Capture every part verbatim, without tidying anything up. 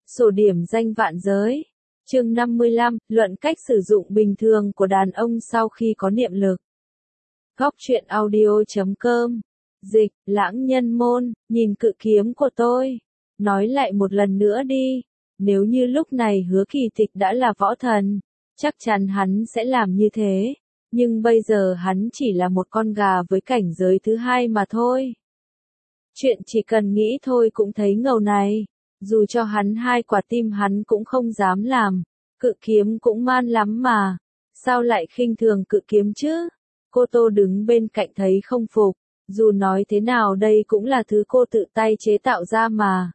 Sổ điểm danh vạn giới. Chương năm mươi lăm, luận cách sử dụng bình thường của đàn ông sau khi có niệm lực. Góc truyện audio chấm com. Dịch, Lãng Nhân Môn, nhìn cự kiếm của tôi. Nói lại một lần nữa đi. Nếu như lúc này Hứa Kỳ Tịch đã là võ thần, chắc chắn hắn sẽ làm như thế. Nhưng bây giờ hắn chỉ là một con gà với cảnh giới thứ hai mà thôi. Chuyện chỉ cần nghĩ thôi cũng thấy ngầu này. Dù cho hắn hai quả tim hắn cũng không dám làm. Cự kiếm cũng man lắm mà. Sao lại khinh thường cự kiếm chứ? Cô Tô đứng bên cạnh thấy không phục. Dù nói thế nào đây cũng là thứ cô tự tay chế tạo ra mà.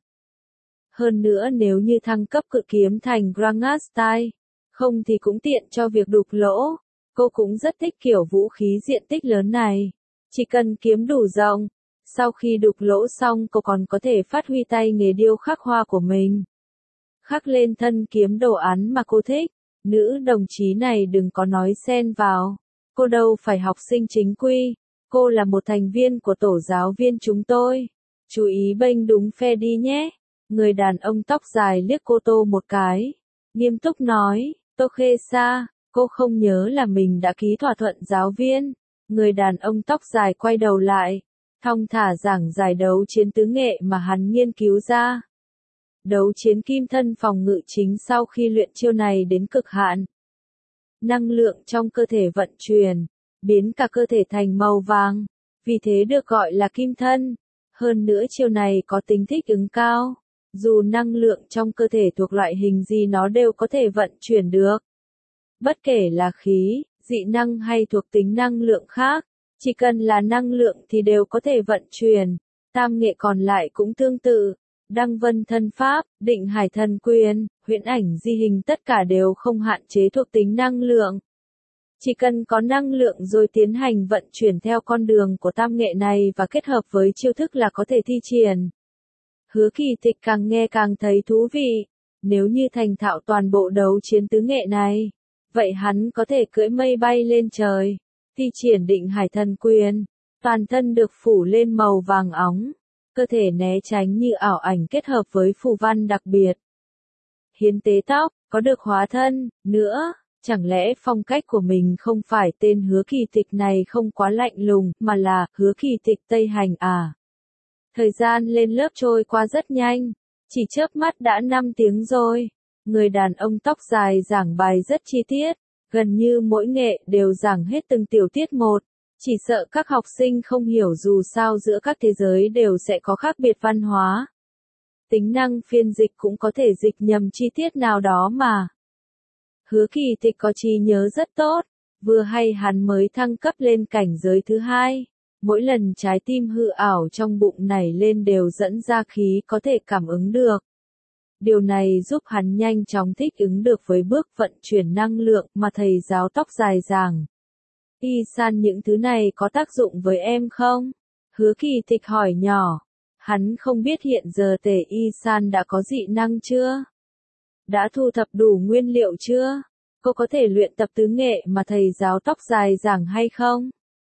Hơn nữa nếu như thăng cấp cự kiếm thành Grangas Style, không thì cũng tiện cho việc đục lỗ. Cô cũng rất thích kiểu vũ khí diện tích lớn này. Chỉ cần kiếm đủ rộng. Sau khi đục lỗ xong cô còn có thể phát huy tay nghề điêu khắc hoa của mình. Khắc lên thân kiếm đồ án mà cô thích. Nữ đồng chí này đừng có nói xen vào. Cô đâu phải học sinh chính quy. Cô là một thành viên của tổ giáo viên chúng tôi. Chú ý bênh đúng phe đi nhé. Người đàn ông tóc dài liếc cô Tô một cái. Nghiêm túc nói, Tô Khê Sa, cô không nhớ là mình đã ký thỏa thuận giáo viên. Người đàn ông tóc dài quay đầu lại. Thong thả giảng giải đấu chiến tứ nghệ mà hắn nghiên cứu ra. Đấu chiến kim thân phòng ngự chính sau khi luyện chiêu này đến cực hạn. Năng lượng trong cơ thể vận chuyển, biến cả cơ thể thành màu vàng, vì thế được gọi là kim thân. Hơn nữa chiêu này có tính thích ứng cao, dù năng lượng trong cơ thể thuộc loại hình gì nó đều có thể vận chuyển được. Bất kể là khí, dị năng hay thuộc tính năng lượng khác, chỉ cần là năng lượng thì đều có thể vận chuyển. Tam nghệ còn lại cũng tương tự. Đăng vân thân pháp, định hải thần quyền, huyễn ảnh di hình tất cả đều không hạn chế thuộc tính năng lượng. Chỉ cần có năng lượng rồi tiến hành vận chuyển theo con đường của tam nghệ này và kết hợp với chiêu thức là có thể thi triển. Hứa Kỳ Tịch càng nghe càng thấy thú vị. Nếu như thành thạo toàn bộ đấu chiến tứ nghệ này, vậy hắn có thể cưỡi mây bay lên trời. Thi triển định hải thần quyền, toàn thân được phủ lên màu vàng óng. Cơ thể né tránh như ảo ảnh kết hợp với phù văn đặc biệt. Hiến tế tóc, có được hóa thân, nữa, chẳng lẽ phong cách của mình không phải tên Hứa Kỳ Tịch này không quá lạnh lùng, mà là Hứa Kỳ Tịch Tây Hành à? Thời gian lên lớp trôi qua rất nhanh, chỉ chớp mắt đã năm tiếng rồi. Người đàn ông tóc dài giảng bài rất chi tiết, gần như mỗi nghệ đều giảng hết từng tiểu tiết một. Chỉ sợ các học sinh không hiểu dù sao giữa các thế giới đều sẽ có khác biệt văn hóa. Tính năng phiên dịch cũng có thể dịch nhầm chi tiết nào đó mà. Hứa Kỳ Tịch có trí nhớ rất tốt, vừa hay hắn mới thăng cấp lên cảnh giới thứ hai. Mỗi lần trái tim hư ảo trong bụng nảy lên đều dẫn ra khí có thể cảm ứng được. Điều này giúp hắn nhanh chóng thích ứng được với bước vận chuyển năng lượng mà thầy giáo tóc dài giảng. Y San những thứ này có tác dụng với em không? Hứa Kỳ Tịch hỏi nhỏ. Hắn không biết hiện giờ Tề Y San đã có dị năng chưa? Đã thu thập đủ nguyên liệu chưa? Cô có thể luyện tập tứ nghệ mà thầy giáo tóc dài giảng hay không?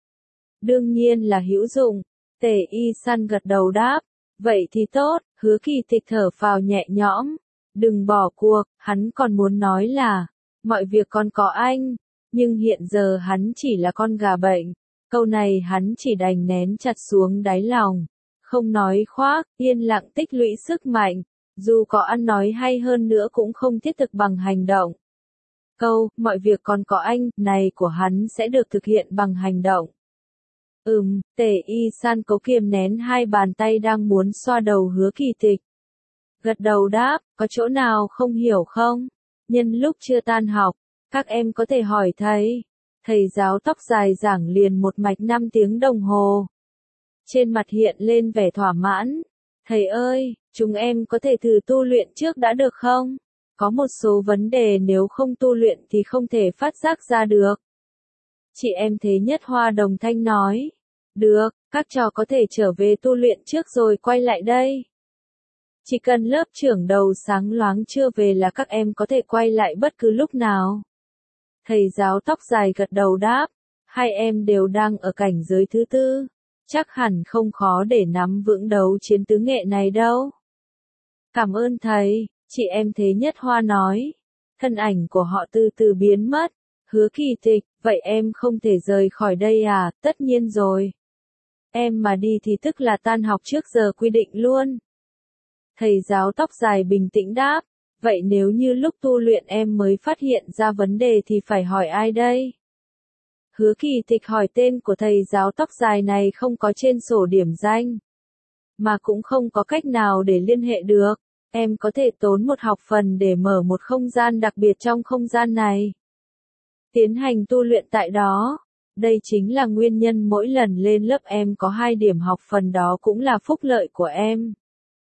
Đương nhiên là hữu dụng. Tề Y San gật đầu đáp. Vậy thì tốt, Hứa Kỳ Tịch thở phào nhẹ nhõm. Đừng bỏ cuộc, hắn còn muốn nói là, mọi việc còn có anh. Nhưng hiện giờ hắn chỉ là con gà bệnh. Câu này hắn chỉ đành nén chặt xuống đáy lòng. Không nói khoác, yên lặng tích lũy sức mạnh. Dù có ăn nói hay hơn nữa cũng không thiết thực bằng hành động. Câu, mọi việc còn có anh, này của hắn sẽ được thực hiện bằng hành động. Ừm, Tề Y San cố kiềm nén hai bàn tay đang muốn xoa đầu Hứa Kỳ Tịch. Gật đầu đáp, có chỗ nào không hiểu không? Nhân lúc chưa tan học, các em có thể hỏi thầy. Thầy giáo tóc dài giảng liền một mạch năm tiếng đồng hồ. Trên mặt hiện lên vẻ thỏa mãn. Thầy ơi, chúng em có thể thử tu luyện trước đã được không? Có một số vấn đề nếu không tu luyện thì không thể phát giác ra được. Chị em Thế Nhất Hoa đồng thanh nói. Được, các trò có thể trở về tu luyện trước rồi quay lại đây. Chỉ cần lớp trưởng đầu sáng loáng chưa về là các em có thể quay lại bất cứ lúc nào. Thầy giáo tóc dài gật đầu đáp. Hai em đều đang ở cảnh giới thứ tư. Chắc hẳn không khó để nắm vững đấu chiến tứ nghệ này đâu. Cảm ơn thầy, Chị em Thế Nhất Hoa nói. Thân ảnh của họ từ từ biến mất. Hứa Kỳ Tịch, vậy em không thể rời khỏi đây à? Tất nhiên rồi. Em mà đi thì tức là tan học trước giờ quy định luôn. Thầy giáo tóc dài bình tĩnh đáp. Vậy nếu như lúc tu luyện em mới phát hiện ra vấn đề thì phải hỏi ai đây? Hứa Kỳ Tịch hỏi tên của thầy giáo tóc dài này không có trên sổ điểm danh. Mà cũng không có cách nào để liên hệ được. Em có thể tốn một học phần để mở một không gian đặc biệt trong không gian này. Tiến hành tu luyện tại đó. Đây chính là nguyên nhân mỗi lần lên lớp em có hai điểm học phần, đó cũng là phúc lợi của em.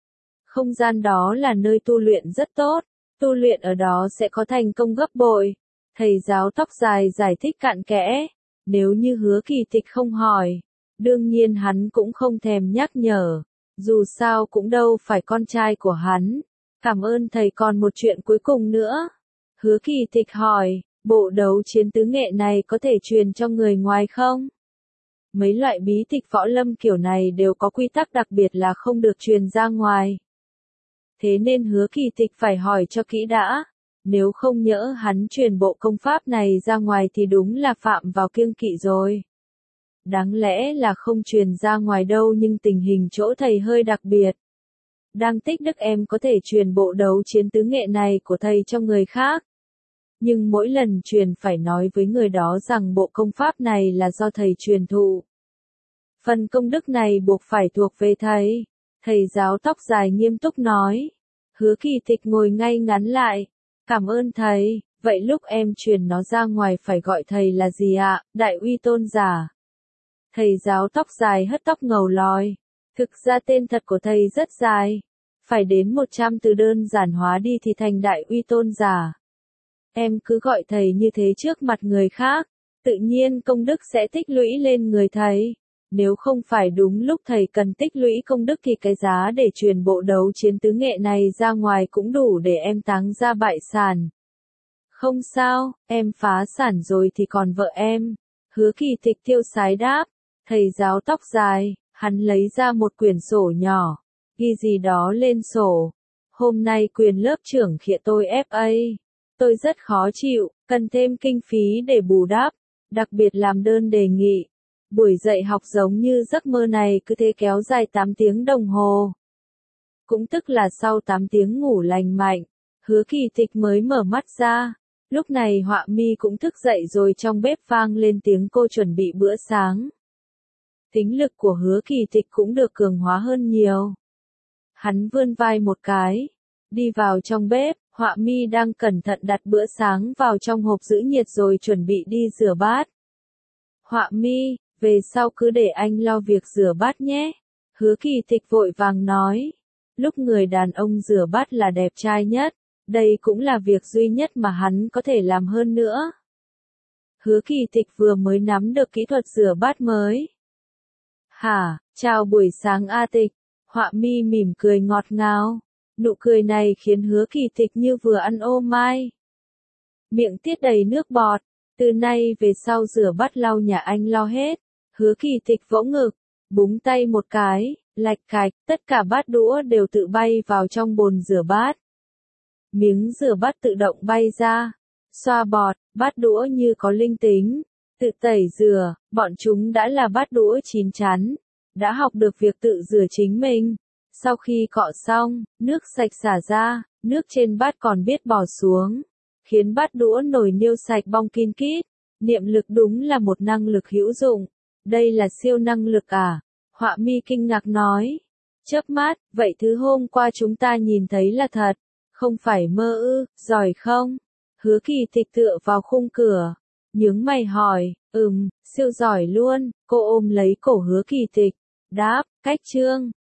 Không gian đó là nơi tu luyện rất tốt. Tu luyện ở đó sẽ có thành công gấp bội. Thầy giáo tóc dài giải thích cặn kẽ. Nếu như Hứa Kỳ Tịch không hỏi, đương nhiên hắn cũng không thèm nhắc nhở. Dù sao cũng đâu phải con trai của hắn. Cảm ơn thầy, còn một chuyện cuối cùng nữa. Hứa Kỳ Tịch hỏi, bộ đấu chiến tứ nghệ này có thể truyền cho người ngoài không? Mấy loại bí tịch võ lâm kiểu này đều có quy tắc đặc biệt là không được truyền ra ngoài. Thế nên Hứa Kỳ Tịch phải hỏi cho kỹ đã. Nếu không nhỡ hắn truyền bộ công pháp này ra ngoài thì đúng là phạm vào kiêng kỵ rồi. Đáng lẽ là không truyền ra ngoài đâu, nhưng tình hình chỗ thầy hơi đặc biệt. Đang tích đức em có thể truyền bộ đấu chiến tứ nghệ này của thầy cho người khác. Nhưng mỗi lần truyền phải nói với người đó rằng bộ công pháp này là do thầy truyền thụ. Phần công đức này buộc phải thuộc về thầy. Thầy giáo tóc dài nghiêm túc nói. Hứa Kỳ Tịch ngồi ngay ngắn lại. Cảm ơn thầy, vậy lúc em truyền nó ra ngoài phải gọi thầy là gì ạ? Đại uy tôn giả. Thầy giáo tóc dài hất tóc ngầu lòi. Thực ra tên thật của thầy rất dài. Phải đến một trăm từ đơn giản hóa đi thì thành đại uy tôn giả. Em cứ gọi thầy như thế trước mặt người khác. Tự nhiên công đức sẽ tích lũy lên người thầy. Nếu không phải đúng lúc thầy cần tích lũy công đức thì cái giá để truyền bộ đấu chiến tứ nghệ này ra ngoài cũng đủ để em táng ra bại sản. Không sao, em phá sản rồi thì còn vợ em. Hứa Kỳ Tịch tiêu sái đáp. Thầy giáo tóc dài, hắn lấy ra một quyển sổ nhỏ. Ghi gì đó lên sổ. Hôm nay quyền lớp trưởng khịa tôi ép a. Tôi rất khó chịu, cần thêm kinh phí để bù đắp. Đặc biệt làm đơn đề nghị. Buổi dạy học giống như giấc mơ này cứ thế kéo dài tám tiếng đồng hồ. Cũng tức là sau tám tiếng ngủ lành mạnh, Hứa Kỳ Tịch mới mở mắt ra. Lúc này Họa Mi cũng thức dậy rồi, trong bếp vang lên tiếng cô chuẩn bị bữa sáng. Tính lực của Hứa Kỳ Tịch cũng được cường hóa hơn nhiều. Hắn vươn vai một cái, đi vào trong bếp. Họa Mi đang cẩn thận đặt bữa sáng vào trong hộp giữ nhiệt rồi chuẩn bị đi rửa bát. Họa Mi, về sau cứ để anh lo việc rửa bát nhé. Hứa Kỳ Tịch vội vàng nói. Lúc người đàn ông rửa bát là đẹp trai nhất. Đây cũng là việc duy nhất mà hắn có thể làm hơn nữa. Hứa Kỳ Tịch vừa mới nắm được kỹ thuật rửa bát mới. Hả, chào buổi sáng A Tịch. Họa Mi mỉm cười ngọt ngào. Nụ cười này khiến Hứa Kỳ Tịch như vừa ăn ô mai. Miệng tiết đầy nước bọt. Từ nay về sau rửa bát lau nhà anh lo hết. Hứa Kỳ Tịch vỗ ngực, búng tay một cái, lạch cạch, tất cả bát đũa đều tự bay vào trong bồn rửa bát. Miếng rửa bát tự động bay ra, xoa bọt, bát đũa như có linh tính, tự tẩy rửa, bọn chúng đã là bát đũa chín chắn, đã học được việc tự rửa chính mình. Sau khi cọ xong, nước sạch xả ra, nước trên bát còn biết bỏ xuống, khiến bát đũa nổi niêu sạch bong kin kít. Niệm lực đúng là một năng lực hữu dụng. Đây là siêu năng lực à? Họa Mi kinh ngạc nói. Chớp mắt, vậy thứ hôm qua chúng ta nhìn thấy là thật, không phải mơ ư, giỏi không? Hứa Kỳ Tịch tựa vào khung cửa, nhướng mày hỏi, ừm, siêu giỏi luôn. Cô ôm lấy cổ Hứa Kỳ Tịch, đáp, cách chương.